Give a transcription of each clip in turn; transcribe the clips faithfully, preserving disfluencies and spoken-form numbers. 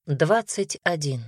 двадцать один.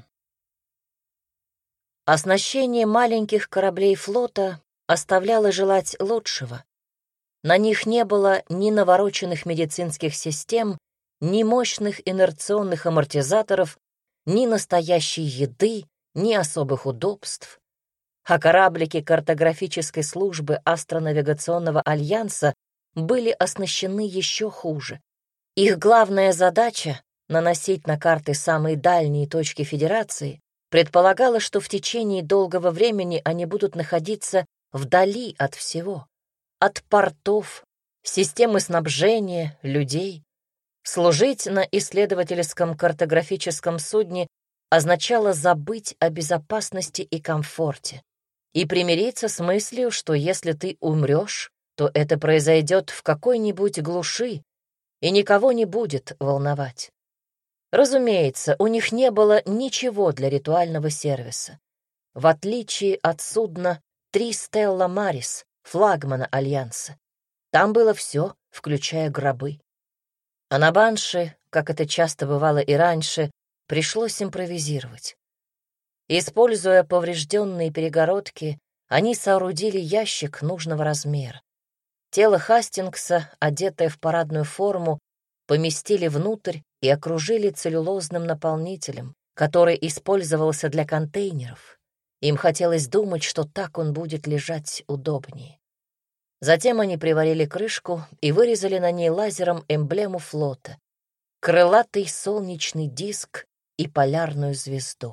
Оснащение маленьких кораблей флота оставляло желать лучшего. На них не было ни навороченных медицинских систем, ни мощных инерционных амортизаторов, ни настоящей еды, ни особых удобств. А кораблики картографической службы Астронавигационного альянса были оснащены еще хуже. Их главная задача — наносить на карты самые дальние точки Федерации — предполагала, что в течение долгого времени они будут находиться вдали от всего, от портов, системы снабжения, людей. Служить на исследовательском картографическом судне означало забыть о безопасности и комфорте и примириться с мыслью, что если ты умрешь, то это произойдет в какой-нибудь глуши и никого не будет волновать. Разумеется, у них не было ничего для ритуального сервиса. В отличие от судна «Три Стелла Марис», флагмана Альянса. Там было все, включая гробы. А на Банши, как это часто бывало и раньше, пришлось импровизировать. Используя поврежденные перегородки, они соорудили ящик нужного размера. Тело Хастингса, одетое в парадную форму, поместили внутрь и окружили целлюлозным наполнителем, который использовался для контейнеров. Им хотелось думать, что так он будет лежать удобнее. Затем они приварили крышку и вырезали на ней лазером эмблему флота — крылатый солнечный диск и полярную звезду.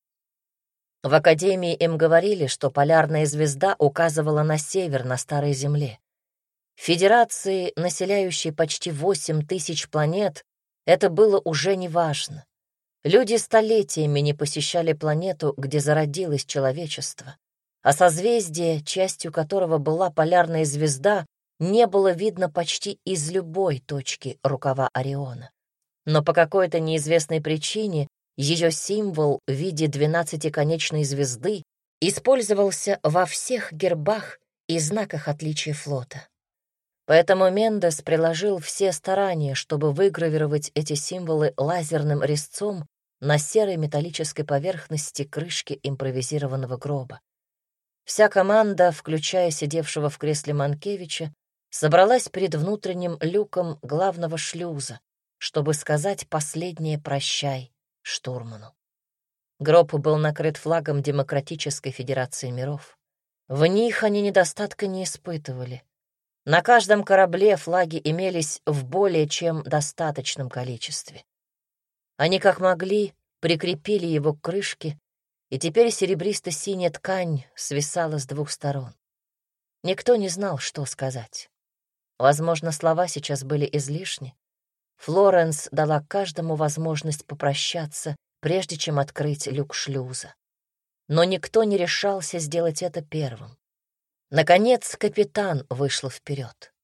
В Академии им говорили, что полярная звезда указывала на север, на Старой Земле. В Федерации, населяющей почти восемь тысяч планет, это было уже неважно. Люди столетиями не посещали планету, где зародилось человечество, а созвездие, частью которого была полярная звезда, не было видно почти из любой точки рукава Ориона. Но по какой-то неизвестной причине ее символ в виде двенадцатиконечной звезды использовался во всех гербах и знаках отличия флота. Поэтому Мендес приложил все старания, чтобы выгравировать эти символы лазерным резцом на серой металлической поверхности крышки импровизированного гроба. Вся команда, включая сидевшего в кресле Манкевича, собралась перед внутренним люком главного шлюза, чтобы сказать последнее «прощай» штурману. Гроб был накрыт флагом Демократической Федерации миров. В них они недостатка не испытывали. На каждом корабле флаги имелись в более чем достаточном количестве. Они, как могли, прикрепили его к крышке, и теперь серебристо-синяя ткань свисала с двух сторон. Никто не знал, что сказать. Возможно, слова сейчас были излишни. Флоренс дала каждому возможность попрощаться, прежде чем открыть люк шлюза. Но никто не решался сделать это первым. Наконец, капитан вышла вперед.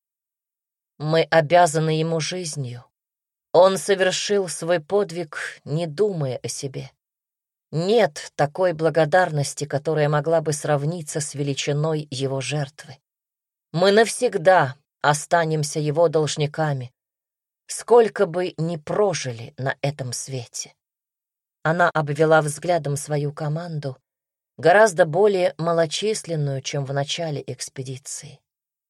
Мы обязаны ему жизнью. Он совершил свой подвиг, не думая о себе. Нет такой благодарности, которая могла бы сравниться с величиной его жертвы. Мы навсегда останемся его должниками, сколько бы ни прожили на этом свете. Она обвела взглядом свою команду, гораздо более малочисленную, чем в начале экспедиции.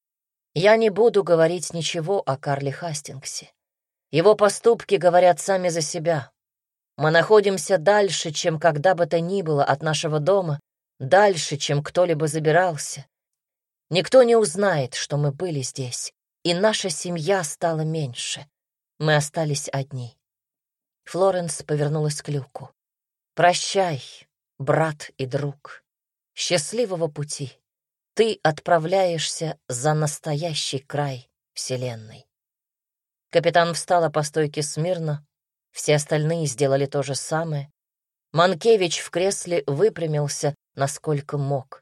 Я не буду говорить ничего о Карле Хастингсе. Его поступки говорят сами за себя. Мы находимся дальше, чем когда бы то ни было от нашего дома, дальше, чем кто-либо забирался. Никто не узнает, что мы были здесь, и наша семья стала меньше. Мы остались одни. Флоренс повернулась к люку. «Прощай, брат и друг. Счастливого пути. Ты отправляешься за настоящий край Вселенной». Капитан встала по стойке смирно. Все остальные сделали то же самое. Манкевич в кресле выпрямился, насколько мог.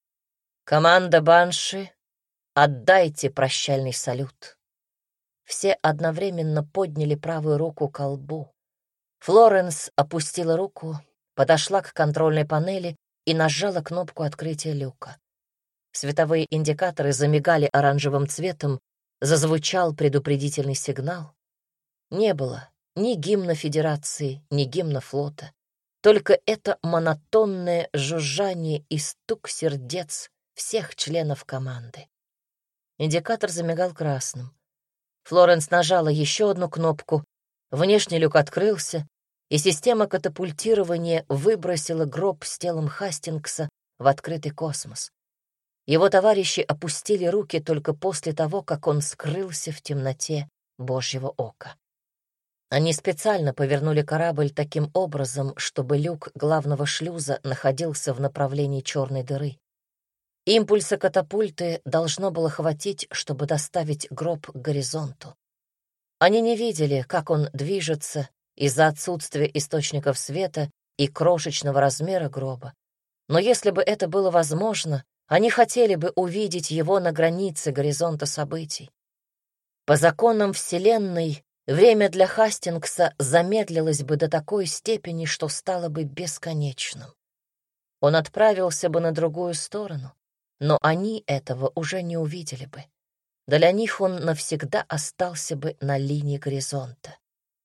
«Команда Банши, отдайте прощальный салют». Все одновременно подняли правую руку ко лбу. Флоренс опустила руку, подошла к контрольной панели и нажала кнопку открытия люка. Световые индикаторы замигали оранжевым цветом, зазвучал предупредительный сигнал. Не было ни гимна Федерации, ни гимна флота. Только это монотонное жужжание и стук сердец всех членов команды. Индикатор замигал красным. Флоренс нажала еще одну кнопку, внешний люк открылся, и система катапультирования выбросила гроб с телом Хастингса в открытый космос. Его товарищи опустили руки только после того, как он скрылся в темноте Божьего ока. Они специально повернули корабль таким образом, чтобы люк главного шлюза находился в направлении черной дыры. Импульса катапульты должно было хватить, чтобы доставить гроб к горизонту. Они не видели, как он движется из-за отсутствия источников света и крошечного размера гроба. Но если бы это было возможно, они хотели бы увидеть его на границе горизонта событий. По законам Вселенной время для Хастингса замедлилось бы до такой степени, что стало бы бесконечным. Он отправился бы на другую сторону, но они этого уже не увидели бы. Для них он навсегда остался бы на линии горизонта.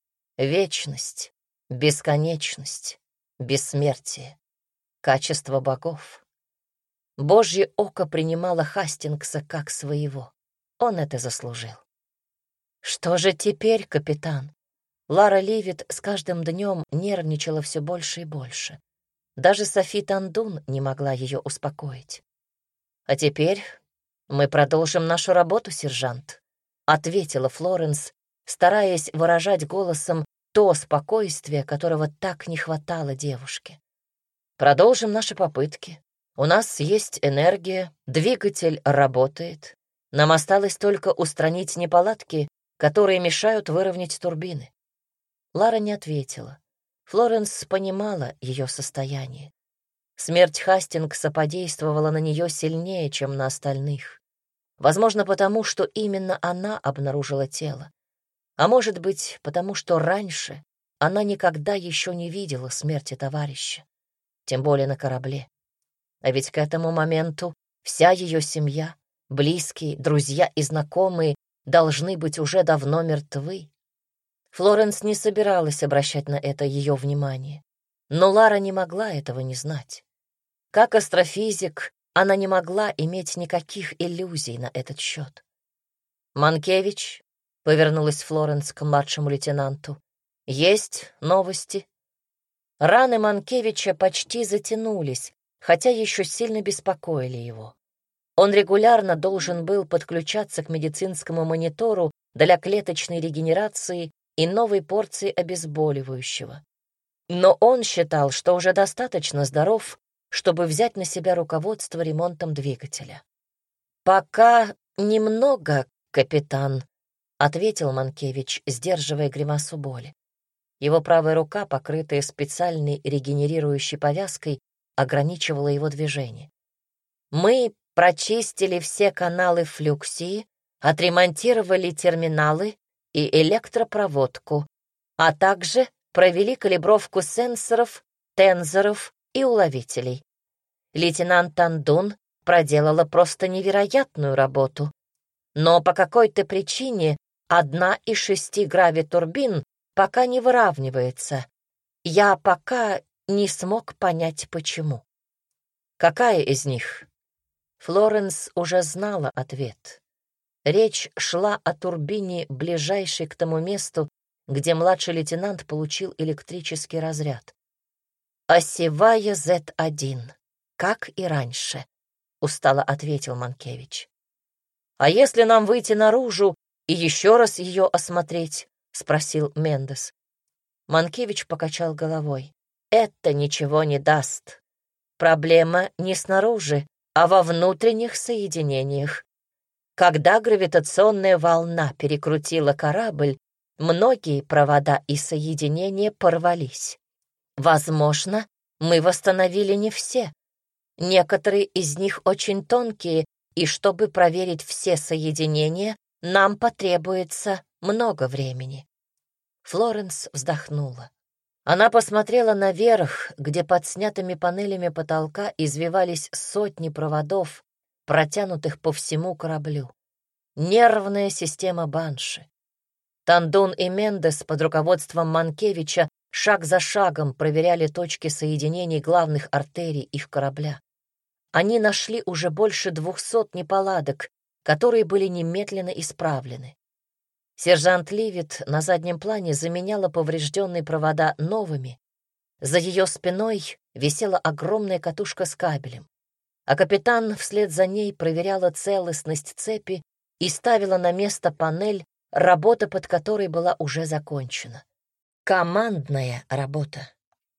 Вечность, бесконечность, бессмертие, качество богов. Божье око принимало Хастингса как своего. Он это заслужил. Что же теперь, капитан? Лара Ливит с каждым днем нервничала все больше и больше. Даже Софи Тандун не могла ее успокоить. «А теперь мы продолжим нашу работу, сержант», — ответила Флоренс, стараясь выражать голосом то спокойствие, которого так не хватало девушке. «Продолжим наши попытки. У нас есть энергия, двигатель работает. Нам осталось только устранить неполадки, которые мешают выровнять турбины». Лара не ответила. Флоренс понимала ее состояние. Смерть Хастингса подействовала на нее сильнее, чем на остальных. Возможно, потому что именно она обнаружила тело. А может быть, потому что раньше она никогда еще не видела смерти товарища, тем более на корабле. А ведь к этому моменту вся ее семья, близкие, друзья и знакомые должны быть уже давно мертвы. Флоренс не собиралась обращать на это ее внимание, но Лара не могла этого не знать. Как астрофизик, она не могла иметь никаких иллюзий на этот счет. «Манкевич», — повернулась Флоренс к младшему лейтенанту, — «есть новости?» Раны Манкевича почти затянулись, хотя еще сильно беспокоили его. Он регулярно должен был подключаться к медицинскому монитору для клеточной регенерации и новой порции обезболивающего. Но он считал, что уже достаточно здоров, чтобы взять на себя руководство ремонтом двигателя. «Пока немного, капитан», — ответил Манкевич, сдерживая гримасу боли. Его правая рука, покрытая специальной регенерирующей повязкой, ограничивала его движение. «Мы прочистили все каналы флюксии, отремонтировали терминалы и электропроводку, а также провели калибровку сенсоров, тензоров и уловителей. Лейтенант Тандун проделала просто невероятную работу. Но по какой-то причине одна из шести гравитурбин пока не выравнивается. Я пока не смог понять, почему». «Какая из них?» Флоренс уже знала ответ. Речь шла о турбине, ближайшей к тому месту, где младший лейтенант получил электрический разряд. «Осевая зет один, как и раньше», — устало ответил Манкевич. «А если нам выйти наружу и еще раз ее осмотреть?» — спросил Мендес. Манкевич покачал головой. «Это ничего не даст. Проблема не снаружи, а во внутренних соединениях. Когда гравитационная волна перекрутила корабль, многие провода и соединения порвались. Возможно, мы восстановили не все. Некоторые из них очень тонкие, и чтобы проверить все соединения, нам потребуется много времени». Флоренс вздохнула. Она посмотрела наверх, где под снятыми панелями потолка извивались сотни проводов, протянутых по всему кораблю. Нервная система Банши. Тандун и Мендес под руководством Манкевича шаг за шагом проверяли точки соединений главных артерий их корабля. Они нашли уже больше двухсот неполадок, которые были немедленно исправлены. Сержант Ливит на заднем плане заменяла поврежденные провода новыми. За ее спиной висела огромная катушка с кабелем, а капитан вслед за ней проверяла целостность цепи и ставила на место панель, работа под которой была уже закончена. Командная работа.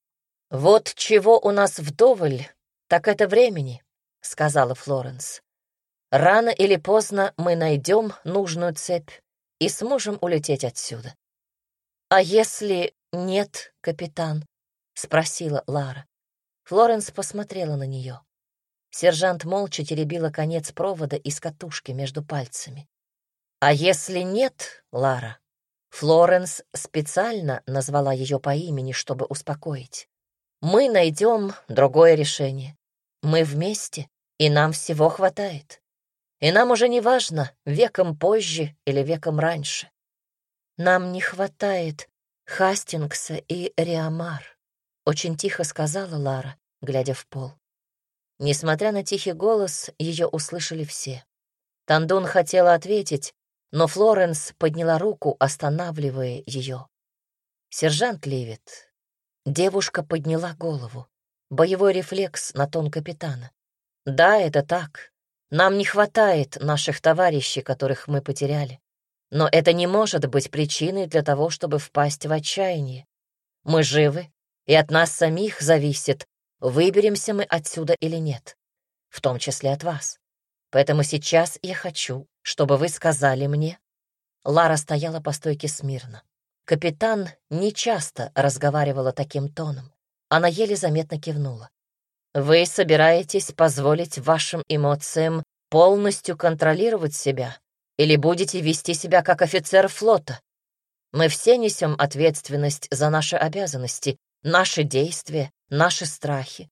«Вот чего у нас вдоволь, так это времени», — сказала Флоренс. «Рано или поздно мы найдем нужную цепь и сможем улететь отсюда». «А если нет, капитан?» — спросила Лара. Флоренс посмотрела на нее. Сержант молча теребила конец провода из катушки между пальцами. «А если нет, Лара?» Флоренс специально назвала ее по имени, чтобы успокоить. «Мы найдем другое решение. Мы вместе, и нам всего хватает. И нам уже не важно, веком позже или веком раньше. Нам не хватает Хастингса и Риамар», — очень тихо сказала Лара, глядя в пол. Несмотря на тихий голос, ее услышали все. Тандун хотела ответить, но Флоренс подняла руку, останавливая ее. «Сержант Ливит». Девушка подняла голову. Боевой рефлекс на тон капитана. «Да, это так. Нам не хватает наших товарищей, которых мы потеряли. Но это не может быть причиной для того, чтобы впасть в отчаяние. Мы живы, и от нас самих зависит, выберемся мы отсюда или нет, в том числе от вас. Поэтому сейчас я хочу, чтобы вы сказали мне». Лара стояла по стойке смирно. Капитан нечасто разговаривала таким тоном. Она еле заметно кивнула. «Вы собираетесь позволить вашим эмоциям полностью контролировать себя или будете вести себя как офицер флота? Мы все несем ответственность за наши обязанности, наши действия, наши страхи.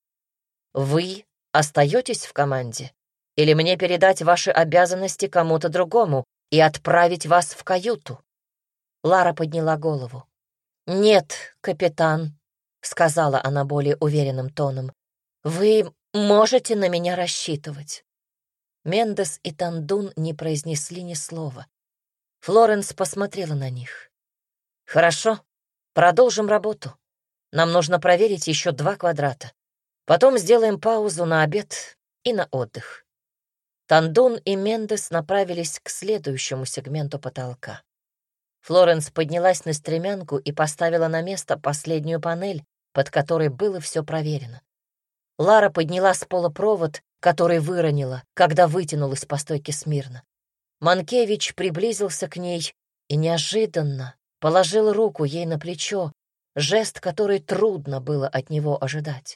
Вы остаетесь в команде? Или мне передать ваши обязанности кому-то другому и отправить вас в каюту?» Лара подняла голову. «Нет, капитан», — сказала она более уверенным тоном, — «вы можете на меня рассчитывать». Мендес и Тандун не произнесли ни слова. Флоренс посмотрела на них. «Хорошо, продолжим работу. Нам нужно проверить еще два квадрата. Потом сделаем паузу на обед и на отдых». Тандун и Мендес направились к следующему сегменту потолка. Флоренс поднялась на стремянку и поставила на место последнюю панель, под которой было все проверено. Лара подняла с пола провод, который выронила, когда вытянулась по стойке смирно. Манкевич приблизился к ней и неожиданно положил руку ей на плечо, жест, который трудно было от него ожидать.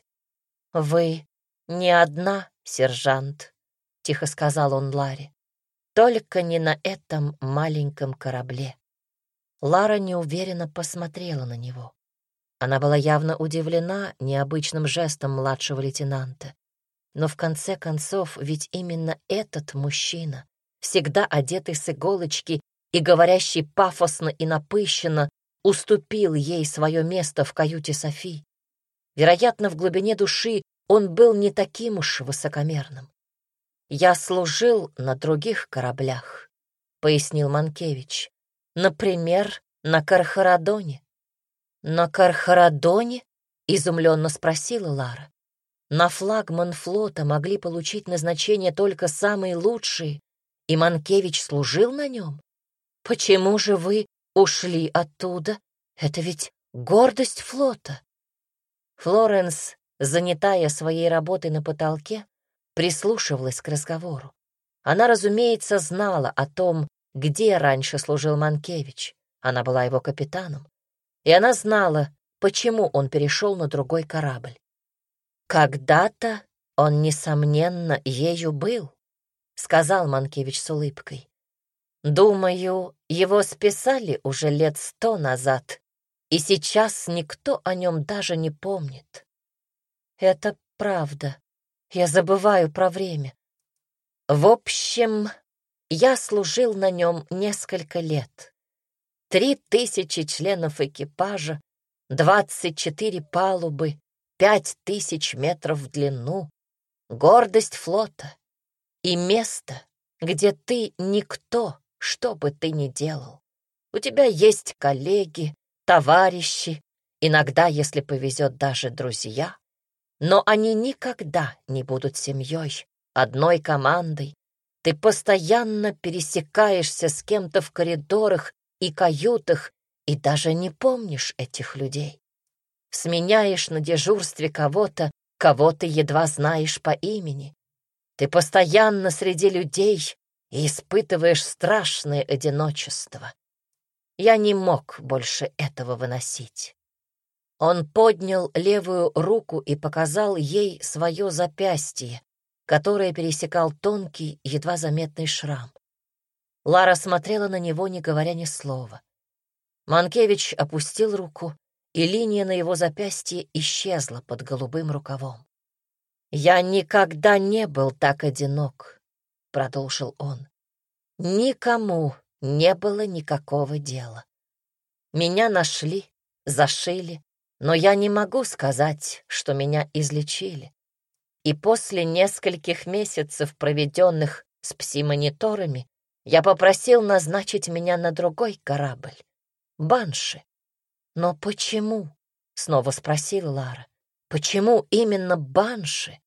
«Вы не одна, сержант», — тихо сказал он Ларе, — «только не на этом маленьком корабле». Лара неуверенно посмотрела на него. Она была явно удивлена необычным жестом младшего лейтенанта. Но в конце концов, ведь именно этот мужчина, всегда одетый с иголочки и говорящий пафосно и напыщенно, уступил ей свое место в каюте Софи. Вероятно, в глубине души он был не таким уж высокомерным. «Я служил на других кораблях», — пояснил Манкевич. «Например, на Кархарадоне». «На Кархарадоне?» — изумленно спросила Лара. «На флагман флота могли получить назначение только самые лучшие, и Манкевич служил на нем? Почему же вы ушли оттуда? Это ведь гордость флота». Флоренс, занятая своей работой на потолке, прислушивалась к разговору. Она, разумеется, знала о том, где раньше служил Манкевич. Она была его капитаном. И она знала, почему он перешел на другой корабль. «Когда-то он, несомненно, ею был», — сказал Манкевич с улыбкой. «Думаю, его списали уже лет сто назад, и сейчас никто о нем даже не помнит». «Это правда. Я забываю про время. В общем, я служил на нем несколько лет. Три тысячи членов экипажа, двадцать четыре палубы, пять тысяч метров в длину, гордость флота и место, где ты никто, что бы ты ни делал. У тебя есть коллеги, товарищи, иногда, если повезет, даже друзья, но они никогда не будут семьей, одной командой. Ты постоянно пересекаешься с кем-то в коридорах и каютах и даже не помнишь этих людей. Сменяешь на дежурстве кого-то, кого ты едва знаешь по имени. Ты постоянно среди людей и испытываешь страшное одиночество. Я не мог больше этого выносить. Он поднял левую руку и показал ей свое запястье, которое пересекал тонкий, едва заметный шрам. Лара смотрела на него, не говоря ни слова. Манкевич опустил руку, и линия на его запястье исчезла под голубым рукавом. «Я никогда не был так одинок», — продолжил он. «Никому не было никакого дела. Меня нашли, зашили, но я не могу сказать, что меня излечили. И после нескольких месяцев, проведенных с пси-мониторами, я попросил назначить меня на другой корабль — Банши. «Но почему?» — снова спросила Лара. «Почему именно Банши?»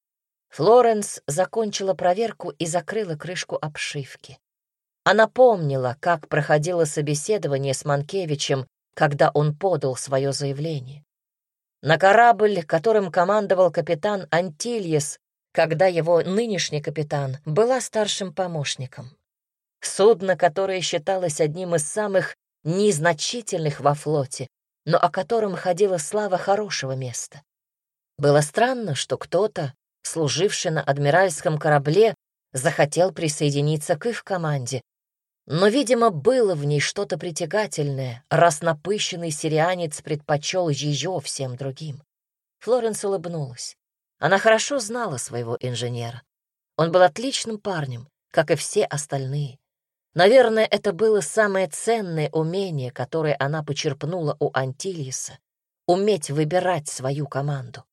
Флоренс закончила проверку и закрыла крышку обшивки. Она помнила, как проходило собеседование с Манкевичем, когда он подал свое заявление. На корабль, которым командовал капитан Антильес, когда его нынешний капитан была старшим помощником. Судно, которое считалось одним из самых незначительных во флоте, но о котором ходила слава хорошего места. Было странно, что кто-то, служивший на адмиральском корабле, захотел присоединиться к их команде, но, видимо, было в ней что-то притягательное, раз напыщенный сирианец предпочел ее всем другим. Флоренс улыбнулась. Она хорошо знала своего инженера. Он был отличным парнем, как и все остальные. Наверное, это было самое ценное умение, которое она почерпнула у Антильеса — уметь выбирать свою команду.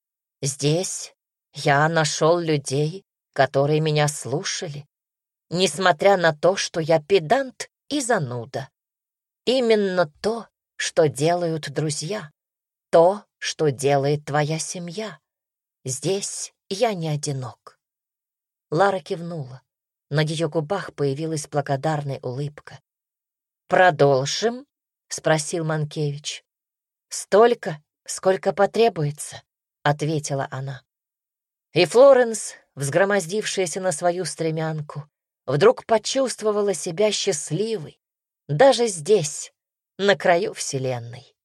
Здесь я нашел людей, которые меня слушали, несмотря на то, что я педант и зануда. Именно то, что делают друзья, то, что делает твоя семья. Здесь я не одинок. Лара кивнула. На ее губах появилась благодарная улыбка. «Продолжим?» — спросил Манкевич. «Столько, сколько потребуется», — ответила она. И Флоренс, взгромоздившаяся на свою стремянку, вдруг почувствовала себя счастливой, даже здесь, на краю Вселенной.